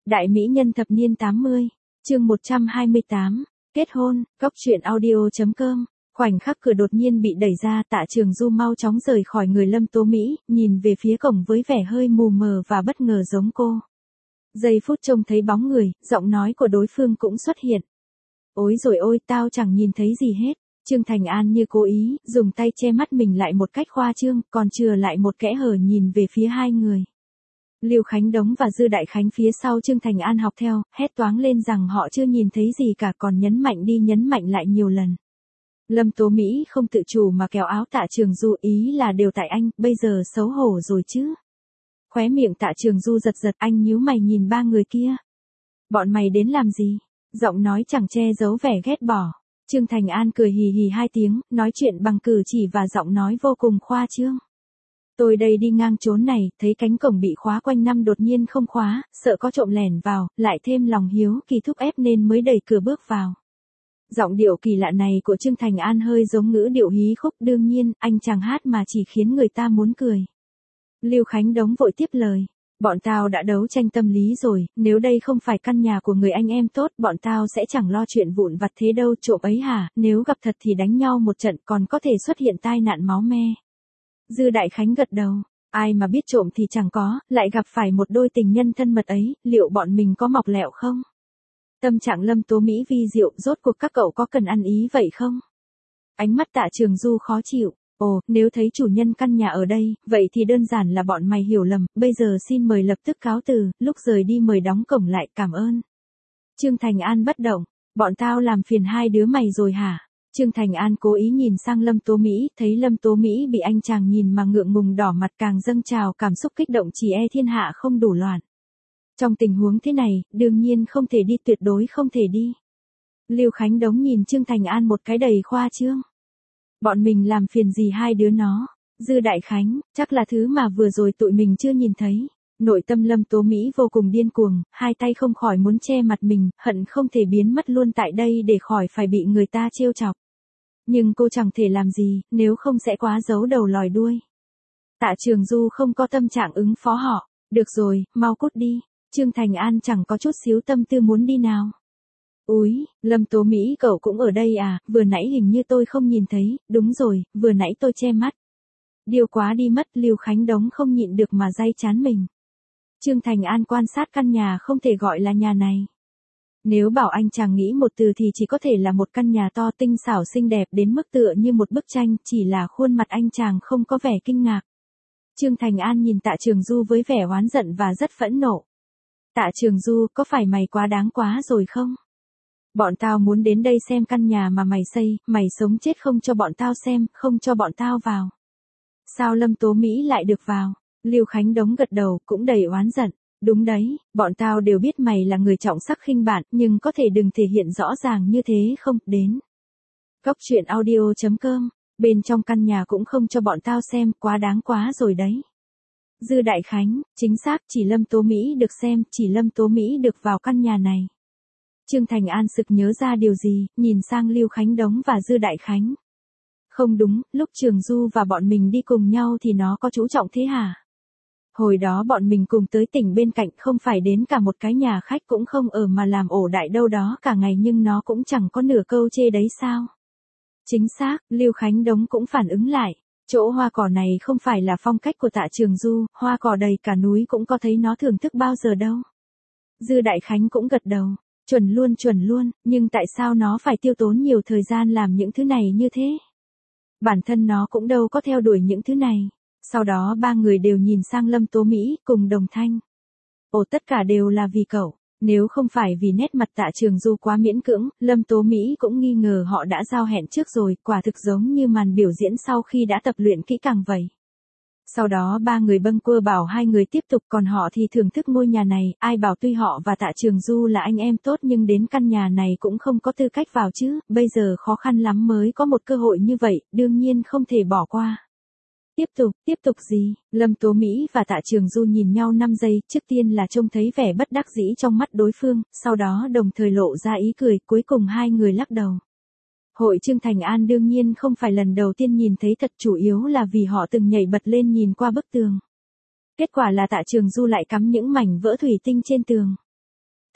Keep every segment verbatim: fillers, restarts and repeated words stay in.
Đại mỹ nhân thập niên tám mươi, chương một trăm hai mươi tám, kết hôn, góc truyện audio chấm com. Khoảnh khắc cửa đột nhiên bị đẩy ra, Tạ Trường Du mau chóng rời khỏi người Lâm Tố Mỹ, nhìn về phía cổng với vẻ hơi mù mờ và bất ngờ giống cô. Giây phút trông thấy bóng người, giọng nói của đối phương cũng xuất hiện. Ôi rồi ôi, tao chẳng nhìn thấy gì hết. Trương Thành An như cố ý, dùng tay che mắt mình lại một cách khoa trương, còn chừa lại một kẽ hở nhìn về phía hai người. Lưu Khánh Đống và Dư Đại Khánh phía sau Trương Thành An học theo, hét toáng lên rằng họ chưa nhìn thấy gì cả, còn nhấn mạnh đi nhấn mạnh lại nhiều lần. Lâm Tố Mỹ không tự chủ mà kéo áo Tạ Trường Du, ý là đều tại anh, bây giờ xấu hổ rồi chứ. Khóe miệng Tạ Trường Du giật giật, anh nhíu mày nhìn ba người kia. Bọn mày đến làm gì? Giọng nói chẳng che giấu vẻ ghét bỏ. Trương Thành An cười hì hì hai tiếng, nói chuyện bằng cử chỉ và giọng nói vô cùng khoa trương. Tôi đây đi ngang chốn này, thấy cánh cổng bị khóa quanh năm đột nhiên không khóa, sợ có trộm lẻn vào, lại thêm lòng hiếu kỳ thúc ép nên mới đẩy cửa bước vào. Giọng điệu kỳ lạ này của Trương Thành An hơi giống ngữ điệu hí khúc, đương nhiên, anh chàng hát mà chỉ khiến người ta muốn cười. Lưu Khánh Đống vội tiếp lời. Bọn tao đã đấu tranh tâm lý rồi, nếu đây không phải căn nhà của người anh em tốt, bọn tao sẽ chẳng lo chuyện vụn vặt thế đâu, trộm ấy hả, nếu gặp thật thì đánh nhau một trận còn có thể xuất hiện tai nạn máu me. Dư Đại Khánh gật đầu, ai mà biết trộm thì chẳng có, lại gặp phải một đôi tình nhân thân mật ấy, liệu bọn mình có mọc lẹo không? Tâm trạng Lâm Tố Mỹ vi diệu, rốt cuộc các cậu có cần ăn ý vậy không? Ánh mắt Tạ Trường Du khó chịu. Ồ, nếu thấy chủ nhân căn nhà ở đây, vậy thì đơn giản là bọn mày hiểu lầm, bây giờ xin mời lập tức cáo từ, lúc rời đi mời đóng cổng lại, cảm ơn. Trương Thành An bất động, bọn tao làm phiền hai đứa mày rồi hả? Trương Thành An cố ý nhìn sang Lâm Tố Mỹ, thấy Lâm Tố Mỹ bị anh chàng nhìn mà ngượng ngùng đỏ mặt càng dâng trào cảm xúc kích động chỉ e thiên hạ không đủ loạn. Trong tình huống thế này, đương nhiên không thể đi, tuyệt đối không thể đi. Lưu Khánh Đống nhìn Trương Thành An một cái đầy khoa trương. Bọn mình làm phiền gì hai đứa nó? Dư Đại Khánh, chắc là thứ mà vừa rồi tụi mình chưa nhìn thấy. Nội tâm Lâm Tố Mỹ vô cùng điên cuồng, hai tay không khỏi muốn che mặt mình, hận không thể biến mất luôn tại đây để khỏi phải bị người ta trêu chọc. Nhưng cô chẳng thể làm gì, nếu không sẽ quá giấu đầu lòi đuôi. Tạ Trường Du không có tâm trạng ứng phó họ. Được rồi, mau cút đi. Trương Thành An chẳng có chút xíu tâm tư muốn đi nào. Úi, Lâm Tố Mỹ cậu cũng ở đây à, vừa nãy hình như tôi không nhìn thấy, đúng rồi, vừa nãy tôi che mắt. Điều quá đi mất, Lưu Khánh Đống không nhịn được mà day chán mình. Trương Thành An quan sát căn nhà không thể gọi là nhà này. Nếu bảo anh chàng nghĩ một từ thì chỉ có thể là một căn nhà to tinh xảo xinh đẹp đến mức tựa như một bức tranh, chỉ là khuôn mặt anh chàng không có vẻ kinh ngạc. Trương Thành An nhìn Tạ Trường Du với vẻ oán giận và rất phẫn nộ. Tạ Trường Du, có phải mày quá đáng quá rồi không? Bọn tao muốn đến đây xem căn nhà mà mày xây, mày sống chết không cho bọn tao xem, không cho bọn tao vào. Sao Lâm Tố Mỹ lại được vào? Lưu Khánh Đống gật đầu, cũng đầy oán giận. Đúng đấy, bọn tao đều biết mày là người trọng sắc khinh bạn, nhưng có thể đừng thể hiện rõ ràng như thế không, đến. Góc truyện audio chấm com, bên trong căn nhà cũng không cho bọn tao xem, quá đáng quá rồi đấy. Dư Đại Khánh, chính xác, chỉ Lâm Tố Mỹ được xem, chỉ Lâm Tố Mỹ được vào căn nhà này. Trương Thành An sực nhớ ra điều gì, nhìn sang Lưu Khánh Đống và Dư Đại Khánh. Không đúng, lúc Trường Du và bọn mình đi cùng nhau thì nó có chú trọng thế hả? Hồi đó bọn mình cùng tới tỉnh bên cạnh, không phải đến cả một cái nhà khách cũng không ở mà làm ổ đại đâu đó cả ngày, nhưng nó cũng chẳng có nửa câu chê đấy sao? Chính xác, Lưu Khánh Đống cũng phản ứng lại. Chỗ hoa cỏ này không phải là phong cách của Tạ Trường Du, hoa cỏ đầy cả núi cũng có thấy nó thưởng thức bao giờ đâu. Dư Đại Khánh cũng gật đầu. Chuẩn luôn chuẩn luôn, nhưng tại sao nó phải tiêu tốn nhiều thời gian làm những thứ này như thế? Bản thân nó cũng đâu có theo đuổi những thứ này. Sau đó ba người đều nhìn sang Lâm Tố Mỹ, cùng đồng thanh. Ồ, tất cả đều là vì cậu. Nếu không phải vì nét mặt Tạ Trường Du quá miễn cưỡng, Lâm Tố Mỹ cũng nghi ngờ họ đã giao hẹn trước rồi, quả thực giống như màn biểu diễn sau khi đã tập luyện kỹ càng vậy. Sau đó ba người bâng quơ bảo hai người tiếp tục, còn họ thì thưởng thức ngôi nhà này, ai bảo tuy họ và Tạ Trường Du là anh em tốt nhưng đến căn nhà này cũng không có tư cách vào chứ, bây giờ khó khăn lắm mới có một cơ hội như vậy, đương nhiên không thể bỏ qua. Tiếp tục, tiếp tục gì? Lâm Tố Mỹ và Tạ Trường Du nhìn nhau năm giây, trước tiên là trông thấy vẻ bất đắc dĩ trong mắt đối phương, sau đó đồng thời lộ ra ý cười, cuối cùng hai người lắc đầu. Hội Trương Thành An đương nhiên không phải lần đầu tiên nhìn thấy thật, chủ yếu là vì họ từng nhảy bật lên nhìn qua bức tường. Kết quả là Tạ Trường Du lại cắm những mảnh vỡ thủy tinh trên tường.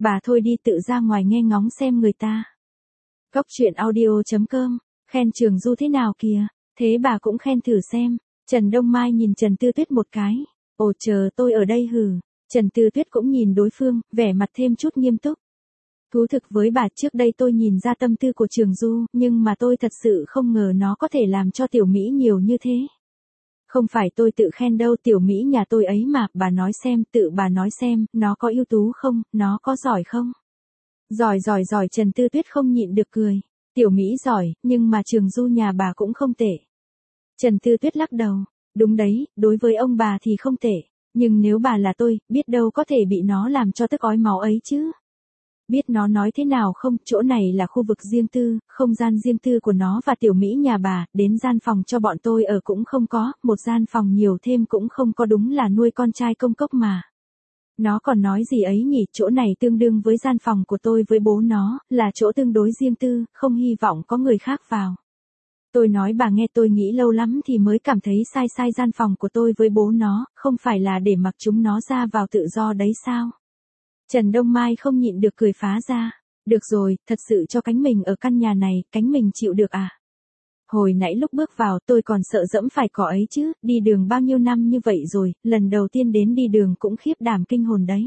Bà thôi đi tự ra ngoài nghe ngóng xem người ta. Góc truyện audio chấm com, khen Trường Du thế nào kìa, thế bà cũng khen thử xem. Trần Đông Mai nhìn Trần Tư Tuyết một cái, ồ chờ tôi ở đây hừ. Trần Tư Tuyết cũng nhìn đối phương, vẻ mặt thêm chút nghiêm túc. Thú thực với bà, trước đây tôi nhìn ra tâm tư của Trường Du, nhưng mà tôi thật sự không ngờ nó có thể làm cho Tiểu Mỹ nhiều như thế. Không phải tôi tự khen đâu, Tiểu Mỹ nhà tôi ấy mà, bà nói xem, tự bà nói xem, nó có ưu tú không, nó có giỏi không? Giỏi giỏi giỏi, Trần Tư Tuyết không nhịn được cười. Tiểu Mỹ giỏi, nhưng mà Trường Du nhà bà cũng không tệ. Trần Tư Tuyết lắc đầu, đúng đấy, đối với ông bà thì không tệ, nhưng nếu bà là tôi, biết đâu có thể bị nó làm cho tức ói máu ấy chứ. Biết nó nói thế nào không, chỗ này là khu vực riêng tư, không gian riêng tư của nó và Tiểu Mỹ nhà bà, đến gian phòng cho bọn tôi ở cũng không có, một gian phòng nhiều thêm cũng không có, đúng là nuôi con trai công cốc mà. Nó còn nói gì ấy nhỉ, chỗ này tương đương với gian phòng của tôi với bố nó, là chỗ tương đối riêng tư, không hy vọng có người khác vào. Tôi nói bà nghe, tôi nghĩ lâu lắm thì mới cảm thấy sai sai, gian phòng của tôi với bố nó, không phải là để mặc chúng nó ra vào tự do đấy sao? Trần Đông Mai không nhịn được cười phá ra. Được rồi, thật sự cho cánh mình ở căn nhà này, cánh mình chịu được à? Hồi nãy lúc bước vào tôi còn sợ dẫm phải cỏ ấy chứ, đi đường bao nhiêu năm như vậy rồi, lần đầu tiên đến đi đường cũng khiếp đảm kinh hồn đấy.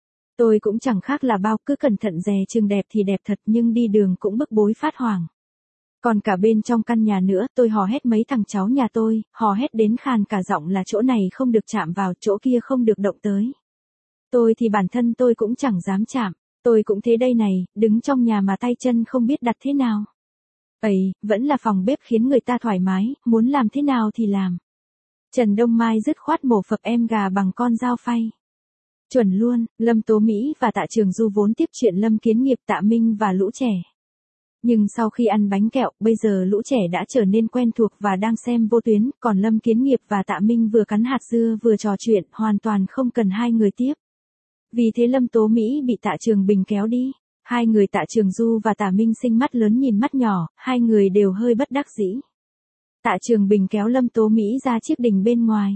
Tôi cũng chẳng khác là bao, cứ cẩn thận dè chừng đẹp thì đẹp thật, nhưng đi đường cũng bức bối phát hoảng. Còn cả bên trong căn nhà nữa, tôi hò hét mấy thằng cháu nhà tôi, hò hét đến khàn cả giọng là chỗ này không được chạm vào, chỗ kia không được động tới. Tôi thì bản thân tôi cũng chẳng dám chạm, tôi cũng thế đây này, đứng trong nhà mà tay chân không biết đặt thế nào. Ấy, vẫn là phòng bếp khiến người ta thoải mái, muốn làm thế nào thì làm. Trần Đông Mai dứt khoát mổ phập em gà bằng con dao phay. Chuẩn luôn, Lâm Tố Mỹ và Tạ Trường Du vốn tiếp chuyện Lâm Kiến Nghiệp, Tạ Minh và lũ trẻ. Nhưng sau khi ăn bánh kẹo, bây giờ lũ trẻ đã trở nên quen thuộc và đang xem vô tuyến, còn Lâm Kiến Nghiệp và Tạ Minh vừa cắn hạt dưa vừa trò chuyện, hoàn toàn không cần hai người tiếp. Vì thế Lâm Tố Mỹ bị Tạ Trường Bình kéo đi. Hai người Tạ Trường Du và Tạ Minh Sinh mắt lớn nhìn mắt nhỏ, hai người đều hơi bất đắc dĩ. Tạ Trường Bình kéo Lâm Tố Mỹ ra chiếc đình bên ngoài.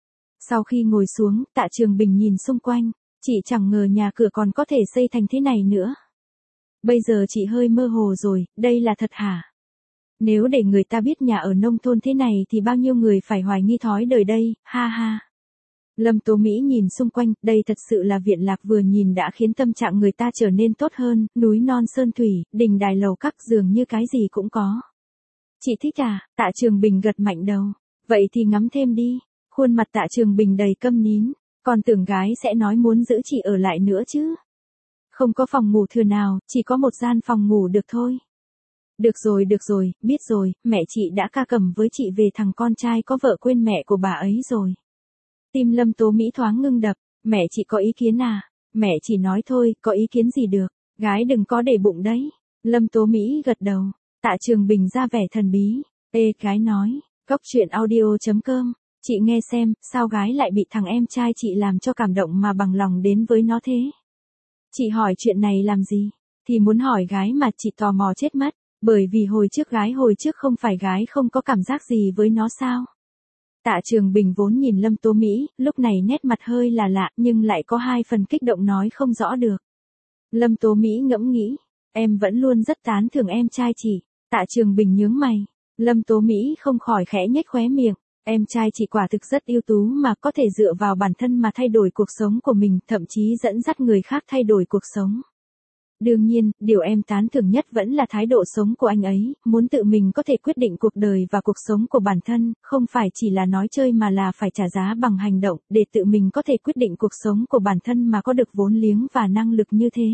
Sau khi ngồi xuống, Tạ Trường Bình nhìn xung quanh, chị chẳng ngờ nhà cửa còn có thể xây thành thế này nữa. Bây giờ chị hơi mơ hồ rồi, đây là thật hả? Nếu để người ta biết nhà ở nông thôn thế này thì bao nhiêu người phải hoài nghi thói đời đây, ha ha. Lâm Tố Mỹ nhìn xung quanh, đây thật sự là viện lạc, vừa nhìn đã khiến tâm trạng người ta trở nên tốt hơn, núi non sơn thủy, đình đài lầu các, dường như cái gì cũng có. Chị thích à? Tạ Trường Bình gật mạnh đầu. Vậy thì ngắm thêm đi. Khuôn mặt Tạ Trường Bình đầy câm nín, còn tưởng gái sẽ nói muốn giữ chị ở lại nữa chứ. Không có phòng ngủ thừa nào, chỉ có một gian phòng ngủ được thôi. Được rồi được rồi, biết rồi, mẹ chị đã ca cầm với chị về thằng con trai có vợ quên mẹ của bà ấy rồi. Tim Lâm Tố Mỹ thoáng ngưng đập, mẹ chị có ý kiến à? Mẹ chỉ nói thôi, có ý kiến gì được, gái đừng có để bụng đấy. Lâm Tố Mỹ gật đầu, Tạ Trường Bình ra vẻ thần bí, ê gái nói, góc truyện audio chấm com, chị nghe xem, sao gái lại bị thằng em trai chị làm cho cảm động mà bằng lòng đến với nó thế? Chị hỏi chuyện này làm gì? Thì muốn hỏi gái mà, chị tò mò chết mất, bởi vì hồi trước gái hồi trước không phải gái không có cảm giác gì với nó sao? Tạ Trường Bình vốn nhìn Lâm Tố Mỹ, lúc này nét mặt hơi là lạ, nhưng lại có hai phần kích động nói không rõ được. Lâm Tố Mỹ ngẫm nghĩ, em vẫn luôn rất tán thưởng em trai chị. Tạ Trường Bình nhướng mày, Lâm Tố Mỹ không khỏi khẽ nhếch khóe miệng, em trai chị quả thực rất ưu tú mà có thể dựa vào bản thân mà thay đổi cuộc sống của mình, thậm chí dẫn dắt người khác thay đổi cuộc sống. Đương nhiên, điều em tán thưởng nhất vẫn là thái độ sống của anh ấy, muốn tự mình có thể quyết định cuộc đời và cuộc sống của bản thân, không phải chỉ là nói chơi mà là phải trả giá bằng hành động, để tự mình có thể quyết định cuộc sống của bản thân mà có được vốn liếng và năng lực như thế.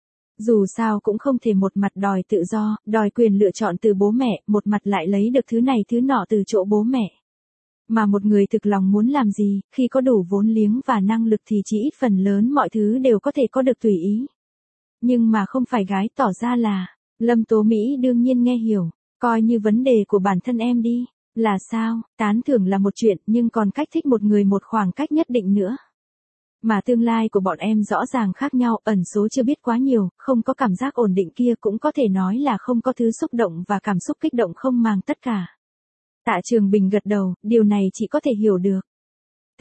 Dù sao cũng không thể một mặt đòi tự do, đòi quyền lựa chọn từ bố mẹ, một mặt lại lấy được thứ này thứ nọ từ chỗ bố mẹ. Mà một người thực lòng muốn làm gì, khi có đủ vốn liếng và năng lực thì chỉ ít phần lớn mọi thứ đều có thể có được tùy ý. Nhưng mà không phải gái tỏ ra là, Lâm Tố Mỹ đương nhiên nghe hiểu, coi như vấn đề của bản thân em đi, là sao, tán thưởng là một chuyện nhưng còn cách thích một người một khoảng cách nhất định nữa. Mà tương lai của bọn em rõ ràng khác nhau, ẩn số chưa biết quá nhiều, không có cảm giác ổn định kia cũng có thể nói là không có thứ xúc động và cảm xúc kích động không màng tất cả. Tạ Trường Bình gật đầu, điều này chị có thể hiểu được.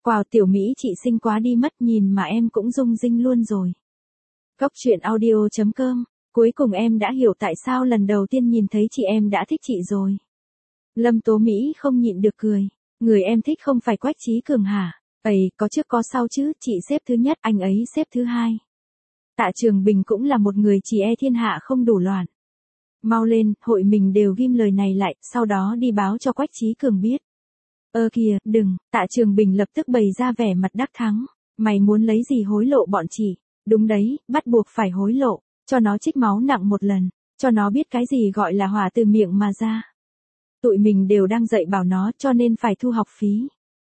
Wow, tiểu Mỹ chị xinh quá đi mất, nhìn mà em cũng rung rinh luôn rồi. Cốc truyện audio chấm com. Cuối cùng em đã hiểu tại sao lần đầu tiên nhìn thấy chị em đã thích chị rồi. Lâm Tố Mỹ không nhịn được cười. Người em thích không phải Quách Chí Cường hả? Ây, có trước có sau chứ, chị xếp thứ nhất, anh ấy xếp thứ hai. Tạ Trường Bình cũng là một người chỉ e thiên hạ không đủ loạn. Mau lên, hội mình đều ghim lời này lại, sau đó đi báo cho Quách Chí Cường biết. Ơ kìa, đừng, Tạ Trường Bình lập tức bày ra vẻ mặt đắc thắng. Mày muốn lấy gì hối lộ bọn chị? Đúng đấy, bắt buộc phải hối lộ, cho nó trích máu nặng một lần, cho nó biết cái gì gọi là hỏa từ miệng mà ra. Tụi mình đều đang dạy bảo nó cho nên phải thu học phí.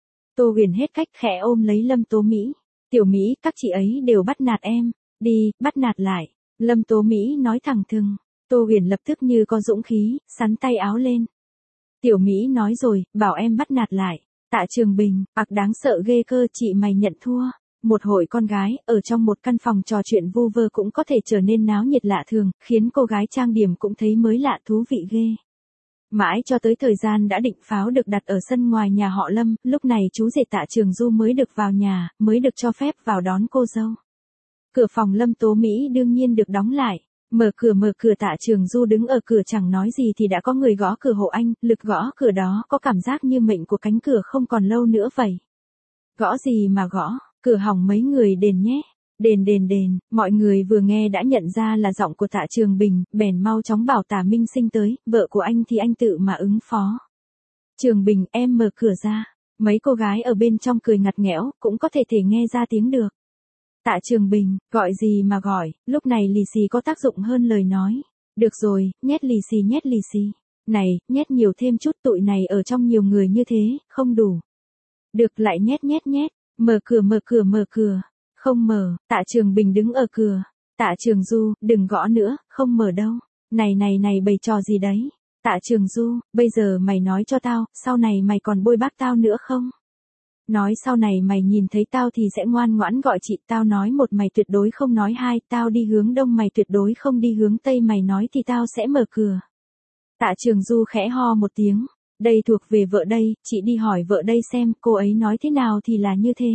Tô Huyền hết cách khẽ ôm lấy Lâm Tố Mỹ. Tiểu Mỹ, các chị ấy đều bắt nạt em. Đi, bắt nạt lại. Lâm Tố Mỹ nói thẳng thừng. Tô Huyền lập tức như có dũng khí, sắn tay áo lên. Tiểu Mỹ nói rồi, bảo em bắt nạt lại. Tạ Trường Bình, ặc đáng sợ ghê cơ, chị mày nhận thua. Một hội con gái, ở trong một căn phòng trò chuyện vu vơ cũng có thể trở nên náo nhiệt lạ thường, khiến cô gái trang điểm cũng thấy mới lạ thú vị ghê. Mãi cho tới thời gian đã định pháo được đặt ở sân ngoài nhà họ Lâm, lúc này chú rể Tạ Trường Du mới được vào nhà, mới được cho phép vào đón cô dâu. Cửa phòng Lâm Tố Mỹ đương nhiên được đóng lại. Mở cửa mở cửa Tạ Trường Du đứng ở cửa chẳng nói gì thì đã có người gõ cửa hộ anh, lực gõ cửa đó có cảm giác như mệnh của cánh cửa không còn lâu nữa vậy. Gõ gì mà gõ, cửa hỏng mấy người đền nhé. Đền đền đền, mọi người vừa nghe đã nhận ra là giọng của Tạ Trường Bình, bèn mau chóng bảo Tạ Minh Sinh tới, vợ của anh thì anh tự mà ứng phó. Trường Bình, em mở cửa ra. Mấy cô gái ở bên trong cười ngặt nghẽo, cũng có thể thể nghe ra tiếng được. Tạ Trường Bình, gọi gì mà gọi, lúc này lì xì có tác dụng hơn lời nói. Được rồi, nhét lì xì nhét lì xì. Này, nhét nhiều thêm chút, tụi này ở trong nhiều người như thế, không đủ. Được, lại nhét nhét nhét, mở cửa mở cửa mở cửa. Không mở, Tạ Trường Bình đứng ở cửa. Tạ Trường Du, đừng gõ nữa, không mở đâu. Này này này bày trò gì đấy? Tạ Trường Du, bây giờ mày nói cho tao, sau này mày còn bôi bác tao nữa không? Nói sau này mày nhìn thấy tao thì sẽ ngoan ngoãn gọi chị, tao nói một mày tuyệt đối không nói hai, tao đi hướng đông mày tuyệt đối không đi hướng tây, mày nói thì tao sẽ mở cửa. Tạ Trường Du khẽ ho một tiếng, đây thuộc về vợ đây, chị đi hỏi vợ đây xem, cô ấy nói thế nào thì là như thế.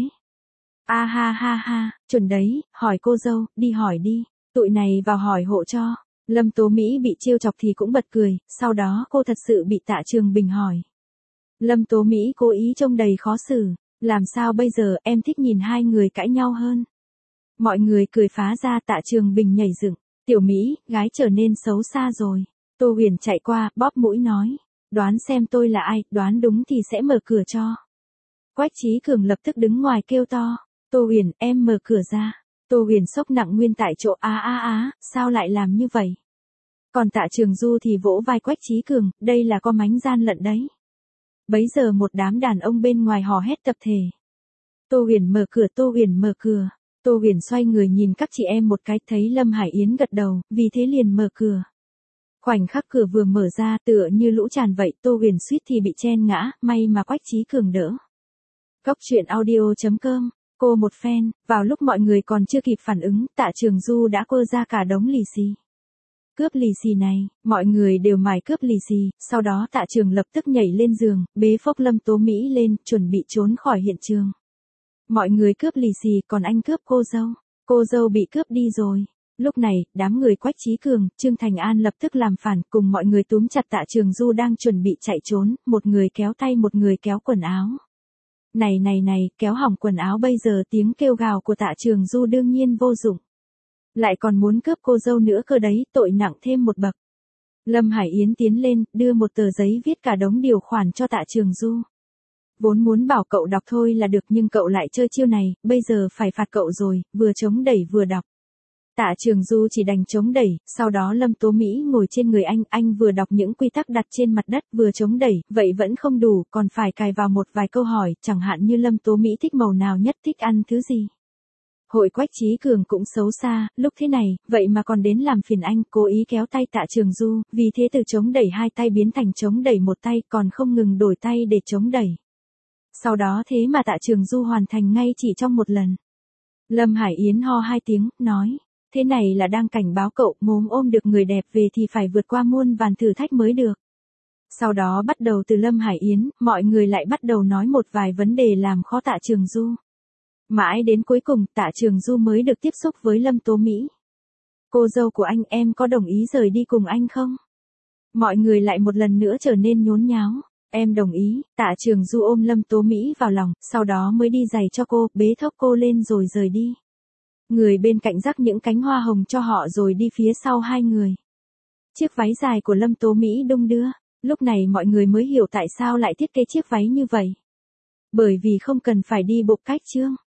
A ha ha ha, chuẩn đấy, hỏi cô dâu, đi hỏi đi, tụi này vào hỏi hộ cho. Lâm Tố Mỹ bị trêu chọc thì cũng bật cười, sau đó cô thật sự bị Tạ Trường Bình hỏi. Lâm Tố Mỹ cố ý trông đầy khó xử, làm sao bây giờ, em thích nhìn hai người cãi nhau hơn. Mọi người cười phá ra, Tạ Trường Bình nhảy dựng, Tiểu Mỹ, gái trở nên xấu xa rồi. Tô Huyền chạy qua, bóp mũi nói, đoán xem tôi là ai, đoán đúng thì sẽ mở cửa cho. Quách Chí Cường lập tức đứng ngoài kêu to. Tô Huyền, em mở cửa ra. Tô Huyền sốc nặng nguyên tại chỗ, á á á, sao lại làm như vậy? Còn Tạ Trường Du thì vỗ vai Quách Chí Cường, đây là có mánh gian lận đấy. Bấy giờ một đám đàn ông bên ngoài hò hét tập thể. Tô Huyền mở cửa, Tô Huyền mở cửa. Tô Huyền xoay người nhìn các chị em một cái, thấy Lâm Hải Yến gật đầu, vì thế liền mở cửa. Khoảnh khắc cửa vừa mở ra, tựa như lũ tràn vậy, Tô Huyền suýt thì bị chen ngã, may mà Quách Chí Cường đỡ. Cốc truyện audio chấm com. Cô một phen, vào lúc mọi người còn chưa kịp phản ứng, Tạ Trường Du đã quơ ra cả đống lì xì. Cướp lì xì này, mọi người đều mải cướp lì xì, sau đó Tạ Trường lập tức nhảy lên giường, bế phốc Lâm Tố Mỹ lên, chuẩn bị trốn khỏi hiện trường. Mọi người cướp lì xì, còn anh cướp cô dâu. Cô dâu bị cướp đi rồi. Lúc này, đám người Quách Chí Cường, Trương Thành An lập tức làm phản, cùng mọi người túm chặt Tạ Trường Du đang chuẩn bị chạy trốn, một người kéo tay một người kéo quần áo. Này này này, kéo hỏng quần áo bây giờ tiếng kêu gào của Tạ Trường Du đương nhiên vô dụng. Lại còn muốn cướp cô dâu nữa cơ đấy, tội nặng thêm một bậc. Lâm Hải Yến tiến lên, đưa một tờ giấy viết cả đống điều khoản cho Tạ Trường Du. Vốn muốn bảo cậu đọc thôi là được nhưng cậu lại chơi chiêu này, bây giờ phải phạt cậu rồi, vừa chống đẩy vừa đọc. Tạ Trường Du chỉ đành chống đẩy, sau đó Lâm Tố Mỹ ngồi trên người anh, anh vừa đọc những quy tắc đặt trên mặt đất vừa chống đẩy, vậy vẫn không đủ, còn phải cài vào một vài câu hỏi, chẳng hạn như Lâm Tố Mỹ thích màu nào nhất, thích ăn thứ gì. Hội Quách Chí Cường cũng xấu xa, lúc thế này, vậy mà còn đến làm phiền anh, cố ý kéo tay Tạ Trường Du, vì thế từ chống đẩy hai tay biến thành chống đẩy một tay, còn không ngừng đổi tay để chống đẩy. Sau đó thế mà Tạ Trường Du hoàn thành ngay chỉ trong một lần. Lâm Hải Yến ho hai tiếng, nói, thế này là đang cảnh báo cậu, mồm ôm được người đẹp về thì phải vượt qua muôn vàn thử thách mới được. Sau đó bắt đầu từ Lâm Hải Yến, mọi người lại bắt đầu nói một vài vấn đề làm khó Tạ Trường Du. Mãi đến cuối cùng Tạ Trường Du mới được tiếp xúc với Lâm Tố Mỹ. Cô dâu của anh, em có đồng ý rời đi cùng anh không? Mọi người lại một lần nữa trở nên nhốn nháo. Em đồng ý. Tạ Trường Du ôm Lâm Tố Mỹ vào lòng, sau đó mới đi giày cho cô, bế thốc cô lên rồi rời đi. Người bên cạnh rắc những cánh hoa hồng cho họ rồi đi phía sau hai người. Chiếc váy dài của Lâm Tố Mỹ đung đưa. Lúc này mọi người mới hiểu tại sao lại thiết kế chiếc váy như vậy. Bởi vì không cần phải đi bộ cách trương.